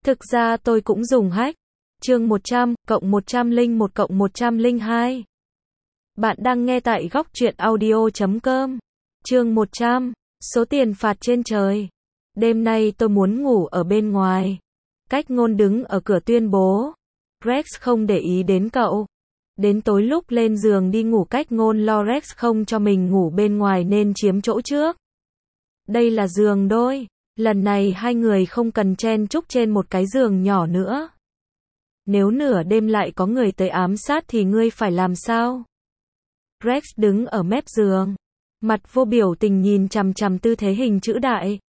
Thực ra tôi cũng dùng hack. Chương 100, cộng 101 cộng 102. Bạn đang nghe tại góc truyện audio.com. Chương 100, số tiền phạt trên trời. Đêm nay tôi muốn ngủ ở bên ngoài. Cách ngôn đứng ở cửa tuyên bố. Rex không để ý đến cậu. Đến tối lúc lên giường đi ngủ cách ngôn lo Rex không cho mình ngủ bên ngoài nên chiếm chỗ trước. Đây là giường đôi. Lần này hai người không cần chen chúc trên một cái giường nhỏ nữa. Nếu nửa đêm lại có người tới ám sát thì ngươi phải làm sao? Rex đứng ở mép giường. Mặt vô biểu tình nhìn chằm chằm tư thế hình chữ đại.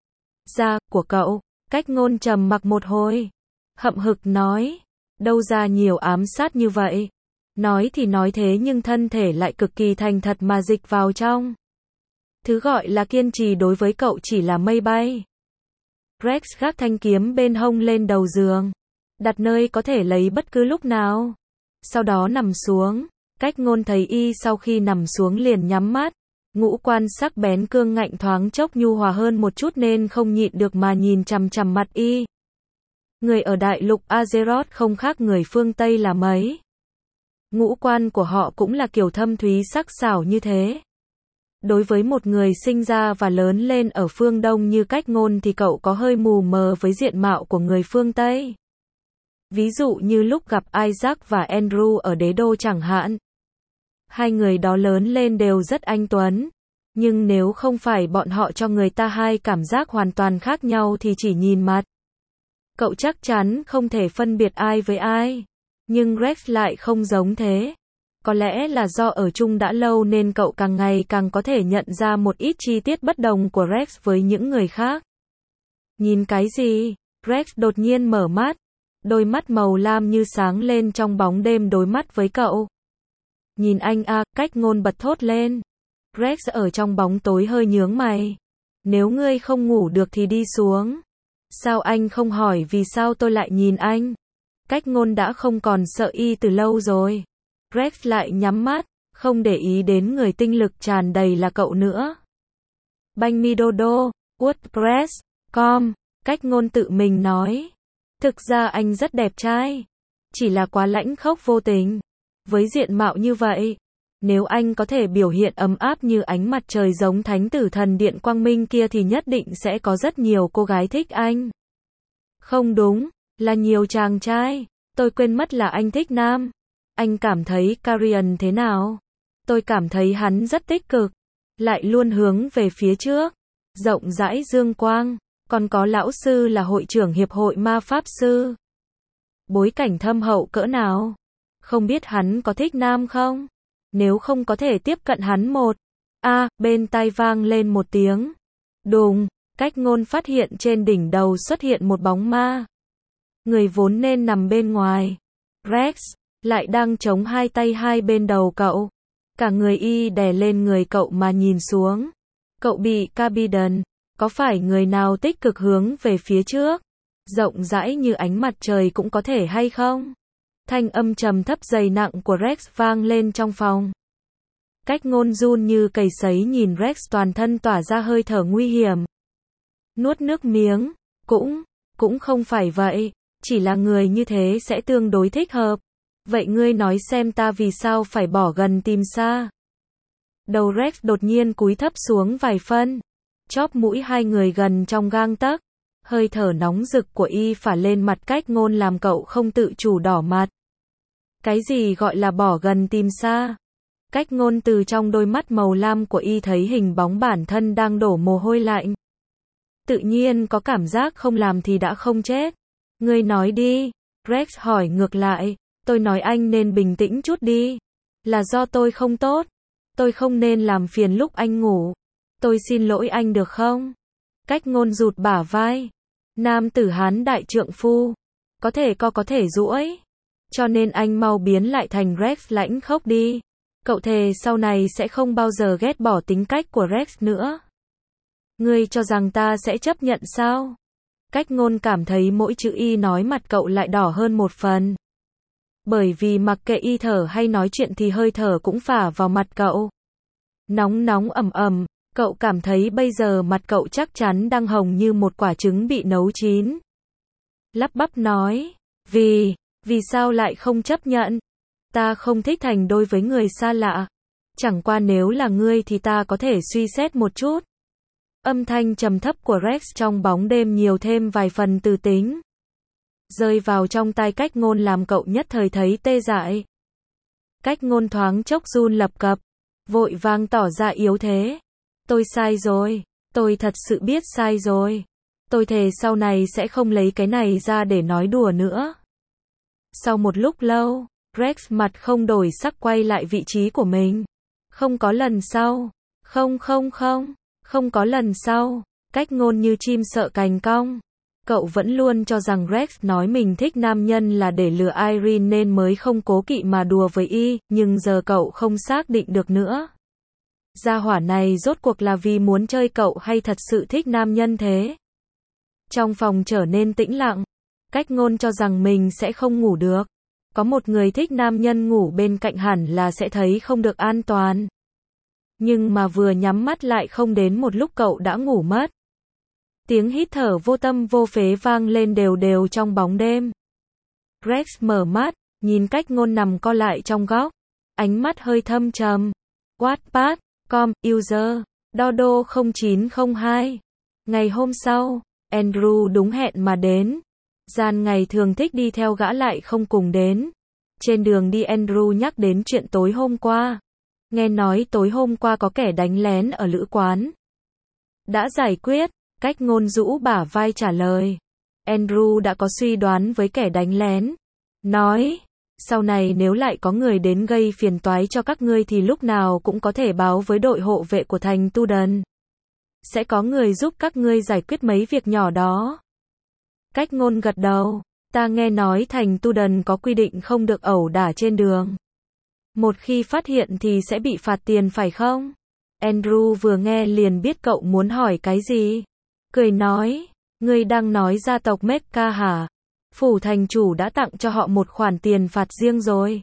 Da của cậu. Cách ngôn trầm mặc một hồi. Hậm hực nói. Đâu ra nhiều ám sát như vậy. Nói thì nói thế nhưng thân thể lại cực kỳ thành thật mà dịch vào trong. Thứ gọi là kiên trì đối với cậu chỉ là mây bay. Rex gác thanh kiếm bên hông lên đầu giường. Đặt nơi có thể lấy bất cứ lúc nào. Sau đó nằm xuống. Cách ngôn thấy y sau khi nằm xuống liền nhắm mắt. Ngũ quan sắc bén cương ngạnh thoáng chốc nhu hòa hơn một chút nên không nhịn được mà nhìn chằm chằm mặt y. Người ở đại lục Azeroth không khác người phương Tây là mấy. Ngũ quan của họ cũng là kiểu thâm thúy sắc sảo như thế. Đối với một người sinh ra và lớn lên ở phương Đông như cách ngôn thì cậu có hơi mù mờ với diện mạo của người phương Tây. Ví dụ như lúc gặp Isaac và Andrew ở đế đô chẳng hạn. Hai người đó lớn lên đều rất anh tuấn. Nhưng nếu không phải bọn họ cho người ta hai cảm giác hoàn toàn khác nhau thì chỉ nhìn mặt. Cậu chắc chắn không thể phân biệt ai với ai. Nhưng Rex lại không giống thế. Có lẽ là do ở chung đã lâu nên cậu càng ngày càng có thể nhận ra một ít chi tiết bất đồng của Rex với những người khác. Nhìn cái gì? Rex đột nhiên mở mắt. Đôi mắt màu lam như sáng lên trong bóng đêm đối mắt với cậu. Nhìn anh à, cách ngôn bật thốt lên. Rex ở trong bóng tối hơi nhướng mày. Nếu ngươi không ngủ được thì đi xuống. Sao anh không hỏi vì sao tôi lại nhìn anh? Cách ngôn đã không còn sợ y từ lâu rồi. Rex lại nhắm mắt, không để ý đến người tinh lực tràn đầy là cậu nữa. Banh mi dodo, WordPress.com, cách ngôn tự mình nói. Thực ra anh rất đẹp trai. Chỉ là quá lãnh khốc vô tình. Với diện mạo như vậy, nếu anh có thể biểu hiện ấm áp như ánh mặt trời giống thánh tử thần điện quang minh kia thì nhất định sẽ có rất nhiều cô gái thích anh. Không đúng, là nhiều chàng trai. Tôi quên mất là anh thích nam. Anh cảm thấy Carian thế nào? Tôi cảm thấy hắn rất tích cực. Lại luôn hướng về phía trước. Rộng rãi dương quang. Còn có lão sư là hội trưởng hiệp hội ma pháp sư. Bối cảnh thâm hậu cỡ nào? Không biết hắn có thích nam không? Nếu không có thể tiếp cận hắn một. Bên tai vang lên một tiếng. Đùng, cách ngôn phát hiện trên đỉnh đầu xuất hiện một bóng ma. Người vốn nên nằm bên ngoài. Rex, lại đang chống hai tay hai bên đầu cậu. Cả người y đè lên người cậu mà nhìn xuống. Cậu bị Carbidon. Có phải người nào tích cực hướng về phía trước? Rộng rãi như ánh mặt trời cũng có thể hay không? Thanh âm trầm thấp dày nặng của Rex vang lên trong phòng. Cách ngôn run như cầy sấy nhìn Rex toàn thân tỏa ra hơi thở nguy hiểm. Nuốt nước miếng. Cũng không phải vậy. Chỉ là người như thế sẽ tương đối thích hợp. Vậy ngươi nói xem ta vì sao phải bỏ gần tìm xa? Đầu Rex đột nhiên cúi thấp xuống vài phân. Chóp mũi hai người gần trong gang tấc. Hơi thở nóng rực của y phả lên mặt cách ngôn làm cậu không tự chủ đỏ mặt. Cái gì gọi là bỏ gần tìm xa? Cách ngôn từ trong đôi mắt màu lam của y thấy hình bóng bản thân đang đổ mồ hôi lạnh. Tự nhiên có cảm giác không làm thì đã không chết. Ngươi nói đi. Rex hỏi ngược lại. Tôi nói anh nên bình tĩnh chút đi. Là do tôi không tốt. Tôi không nên làm phiền lúc anh ngủ. Tôi xin lỗi anh được không? Cách ngôn rụt bả vai. Nam tử Hán đại trượng phu. Có thể co có thể duỗi. Cho nên anh mau biến lại thành Rex lãnh khốc đi. Cậu thề sau này sẽ không bao giờ ghét bỏ tính cách của Rex nữa. Ngươi cho rằng ta sẽ chấp nhận sao? Cách ngôn cảm thấy mỗi chữ y nói mặt cậu lại đỏ hơn một phần. Bởi vì mặc kệ y thở hay nói chuyện thì hơi thở cũng phả vào mặt cậu. Nóng nóng ẩm ẩm. Cậu cảm thấy bây giờ mặt cậu chắc chắn đang hồng như một quả trứng bị nấu chín. lắp bắp nói, vì sao lại không chấp nhận? Ta không thích thành đôi với người xa lạ. Chẳng qua nếu là ngươi thì ta có thể suy xét một chút. Âm thanh trầm thấp của Rex trong bóng đêm nhiều thêm vài phần từ tính. Rơi vào trong tai Cách Ngôn làm cậu nhất thời thấy tê dại. Cách Ngôn thoáng chốc run lập cập, vội vàng tỏ ra yếu thế. Tôi sai rồi, tôi thật sự biết sai rồi. Tôi thề sau này sẽ không lấy cái này ra để nói đùa nữa. Sau một lúc lâu, Rex mặt không đổi sắc quay lại vị trí của mình. Không có lần sau. Không có lần sau. Cách Ngôn như chim sợ cành cong. Cậu vẫn luôn cho rằng Rex nói mình thích nam nhân là để lừa Irene nên mới không cố kỵ mà đùa với y, nhưng giờ cậu không xác định được nữa. Gia hỏa này rốt cuộc là vì muốn chơi cậu hay thật sự thích nam nhân thế? Trong phòng trở nên tĩnh lặng. Cách Ngôn cho rằng mình sẽ không ngủ được. Có một người thích nam nhân ngủ bên cạnh hẳn là sẽ thấy không được an toàn. Nhưng mà vừa nhắm mắt lại không đến một lúc cậu đã ngủ mất. Tiếng hít thở vô tâm vô phế vang lên đều đều trong bóng đêm. Rex mở mắt, nhìn Cách Ngôn nằm co lại trong góc. Ánh mắt hơi thâm trầm. Wattpad.com, user, Dodo0902. Ngày hôm sau, Andrew đúng hẹn mà đến. Gian ngày thường thích đi theo gã lại không cùng đến. Trên đường đi Andrew nhắc đến chuyện tối hôm qua. Nghe nói tối hôm qua có kẻ đánh lén ở lữ quán. Đã giải quyết, Cách Ngôn rũ bả vai trả lời. Andrew đã có suy đoán với kẻ đánh lén. Nói, sau này nếu lại có người đến gây phiền toái cho các ngươi thì lúc nào cũng có thể báo với đội hộ vệ của thành Tudun. Sẽ có người giúp các ngươi giải quyết mấy việc nhỏ đó. Cách Ngôn gật đầu. Ta nghe nói thành Tudun có quy định không được ẩu đả trên đường. Một khi phát hiện thì sẽ bị phạt tiền phải không? Andrew vừa nghe liền biết cậu muốn hỏi cái gì. Cười nói, ngươi đang nói gia tộc Mecca hả? Phủ thành chủ đã tặng cho họ một khoản tiền phạt riêng rồi.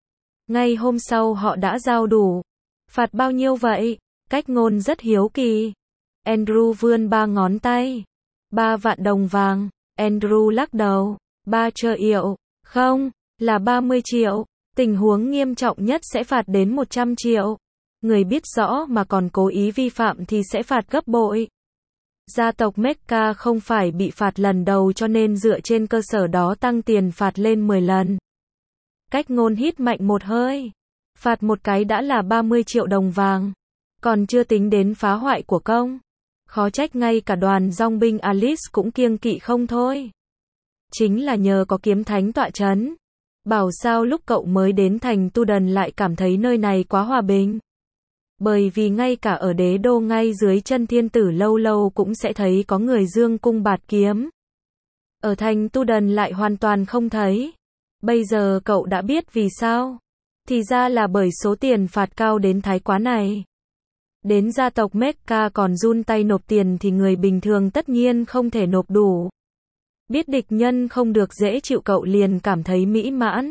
Ngay hôm sau họ đã giao đủ. Phạt bao nhiêu vậy? Cách Ngôn rất hiếu kỳ. Andrew vươn 3 ngón tay. 3 vạn đồng vàng. Andrew lắc đầu. 3 triệu. Không, là 30 triệu. Tình huống nghiêm trọng nhất sẽ phạt đến 100 triệu. Người biết rõ mà còn cố ý vi phạm thì sẽ phạt gấp bội. Gia tộc Mecca không phải bị phạt lần đầu cho nên dựa trên cơ sở đó tăng tiền phạt lên 10 lần. Cách Ngôn hít mạnh một hơi. Phạt một cái đã là 30 triệu đồng vàng. Còn chưa tính đến phá hoại của công. Khó trách ngay cả đoàn dòng binh Alice cũng kiêng kỵ không thôi. Chính là nhờ có kiếm thánh tọa chấn. Bảo sao lúc cậu mới đến thành Tudun lại cảm thấy nơi này quá hòa bình. Bởi vì ngay cả ở đế đô ngay dưới chân thiên tử lâu lâu cũng sẽ thấy có người dương cung bạt kiếm. Ở thành Tudun lại hoàn toàn không thấy. Bây giờ cậu đã biết vì sao. Thì ra là bởi số tiền phạt cao đến thái quá này. Đến gia tộc Mecca còn run tay nộp tiền thì người bình thường tất nhiên không thể nộp đủ. Biết địch nhân không được dễ chịu cậu liền cảm thấy mỹ mãn.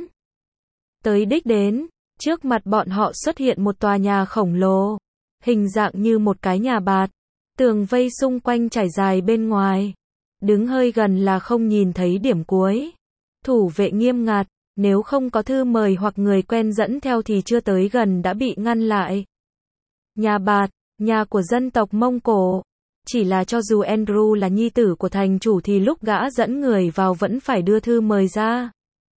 Tới đích đến, trước mặt bọn họ xuất hiện một tòa nhà khổng lồ, hình dạng như một cái nhà bạt, tường vây xung quanh trải dài bên ngoài. Đứng hơi gần là không nhìn thấy điểm cuối. Thủ vệ nghiêm ngặt, nếu không có thư mời hoặc người quen dẫn theo thì chưa tới gần đã bị ngăn lại. Nhà bạt, nhà của dân tộc Mông Cổ. Chỉ là cho dù Andrew là nhi tử của thành chủ thì lúc gã dẫn người vào vẫn phải đưa thư mời ra.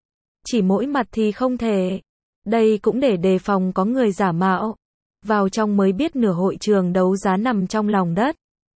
Chỉ mỗi mặt thì không thể. Đây cũng để đề phòng có người giả mạo. Vào trong mới biết nửa hội trường đấu giá nằm trong lòng đất.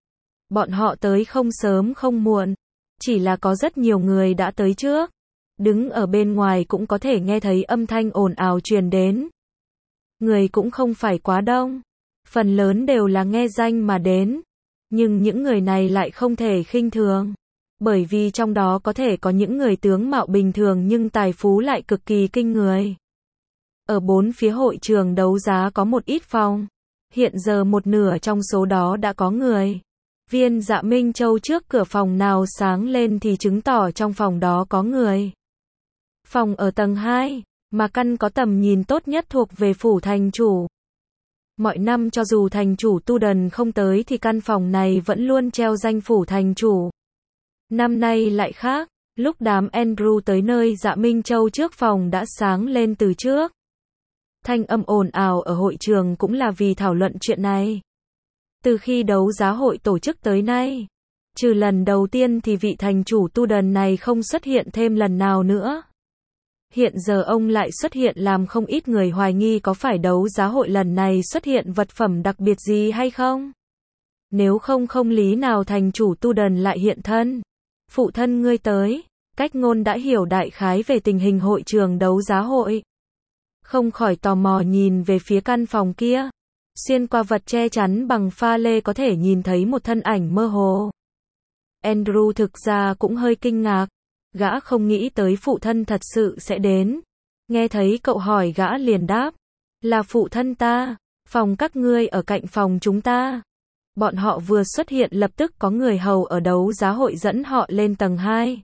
Bọn họ tới không sớm không muộn. Chỉ là có rất nhiều người đã tới trước. Đứng ở bên ngoài cũng có thể nghe thấy âm thanh ồn ào truyền đến. Người cũng không phải quá đông. Phần lớn đều là nghe danh mà đến. Nhưng những người này lại không thể khinh thường. Bởi vì trong đó có thể có những người tướng mạo bình thường nhưng tài phú lại cực kỳ kinh người. Ở 4 phía hội trường đấu giá có một ít phòng. Hiện giờ một nửa trong số đó đã có người. Viên Dạ Minh Châu trước cửa phòng nào sáng lên thì chứng tỏ trong phòng đó có người. Phòng ở tầng 2, mà căn có tầm nhìn tốt nhất thuộc về phủ thành chủ. Mọi năm cho dù thành chủ Tudun không tới thì căn phòng này vẫn luôn treo danh phủ thành chủ. Năm nay lại khác, Lúc đám Andrew tới nơi Dạ Minh Châu trước phòng đã sáng lên từ trước. Thanh âm ồn ào ở hội trường cũng là vì thảo luận chuyện này. Từ khi đấu giá hội tổ chức tới nay, trừ lần đầu tiên thì vị thành chủ tu đần này không xuất hiện thêm lần nào nữa. Hiện giờ ông lại xuất hiện làm không ít người hoài nghi có phải đấu giá hội lần này xuất hiện vật phẩm đặc biệt gì hay không? Nếu không không lý nào thành chủ tu đần lại hiện thân. Phụ thân ngươi tới, Cách Ngôn đã hiểu đại khái về tình hình hội trường đấu giá hội. Không khỏi tò mò nhìn về phía căn phòng kia. Xuyên qua vật che chắn bằng pha lê có thể nhìn thấy một thân ảnh mơ hồ. Andrew thực ra cũng hơi kinh ngạc. Gã không nghĩ tới phụ thân thật sự sẽ đến. Nghe thấy cậu hỏi gã liền đáp. Là phụ thân ta. Phòng các ngươi ở cạnh phòng chúng ta. Bọn họ vừa xuất hiện lập tức có người hầu ở đấu giá hội dẫn họ lên tầng 2.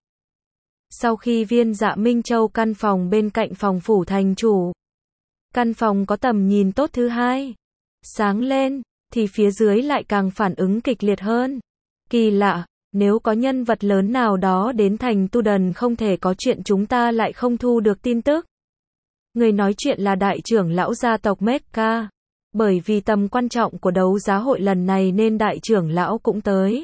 Sau khi viên Dạ Minh Châu căn phòng bên cạnh phòng phủ thành chủ. Căn phòng có tầm nhìn tốt thứ hai. Sáng lên, thì phía dưới lại càng phản ứng kịch liệt hơn. Kỳ lạ, nếu có nhân vật lớn nào đó đến thành Tu Đần không thể có chuyện chúng ta lại không thu được tin tức. Người nói chuyện là đại trưởng lão gia tộc Mecca. Bởi vì tầm quan trọng của đấu giá hội lần này nên đại trưởng lão cũng tới.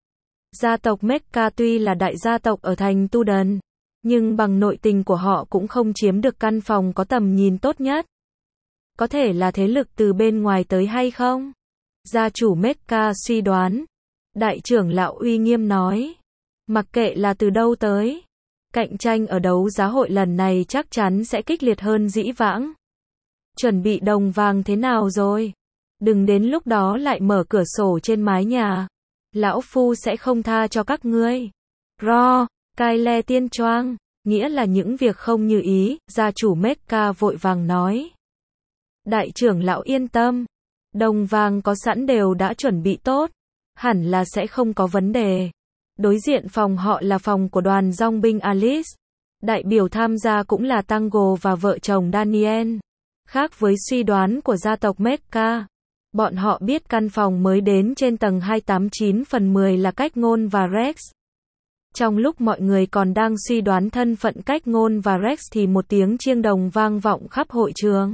Gia tộc Mecca tuy là đại gia tộc ở thành Tu Đần, nhưng bằng nội tình của họ cũng không chiếm được căn phòng có tầm nhìn tốt nhất. Có thể là thế lực từ bên ngoài tới hay không? Gia chủ Mecca suy đoán. Đại trưởng lão uy nghiêm nói. Mặc kệ là từ đâu tới, cạnh tranh ở đấu giá hội lần này chắc chắn sẽ kịch liệt hơn dĩ vãng. Chuẩn bị đồng vàng thế nào rồi? Đừng đến lúc đó lại mở cửa sổ trên mái nhà. Lão Phu sẽ không tha cho các ngươi. Ro, cai le tiên choang, nghĩa là những việc không như ý, gia chủ Mecca vội vàng nói. Đại trưởng lão yên tâm. Đồng vàng có sẵn đều đã chuẩn bị tốt. Hẳn là sẽ không có vấn đề. Đối diện phòng họ là phòng của đoàn dòng binh Alice. Đại biểu tham gia cũng là Tango và vợ chồng Daniel. Khác với suy đoán của gia tộc Mecca, bọn họ biết căn phòng mới đến trên tầng 289/10 là Cách Ngôn và Rex. Trong lúc mọi người còn đang suy đoán thân phận Cách Ngôn và Rex thì một tiếng chiêng đồng vang vọng khắp hội trường.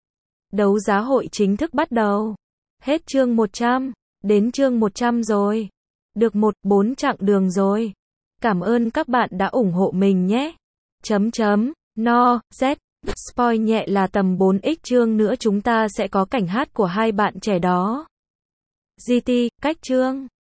Đấu giá hội chính thức bắt đầu. Hết chương 100, đến chương 100 rồi. Được 1/4 chặng đường rồi. Cảm ơn các bạn đã ủng hộ mình nhé. No, Z. Spoil nhẹ là tầm 4x chương nữa chúng ta sẽ có cảnh hát của hai bạn trẻ đó. GT, cách chương.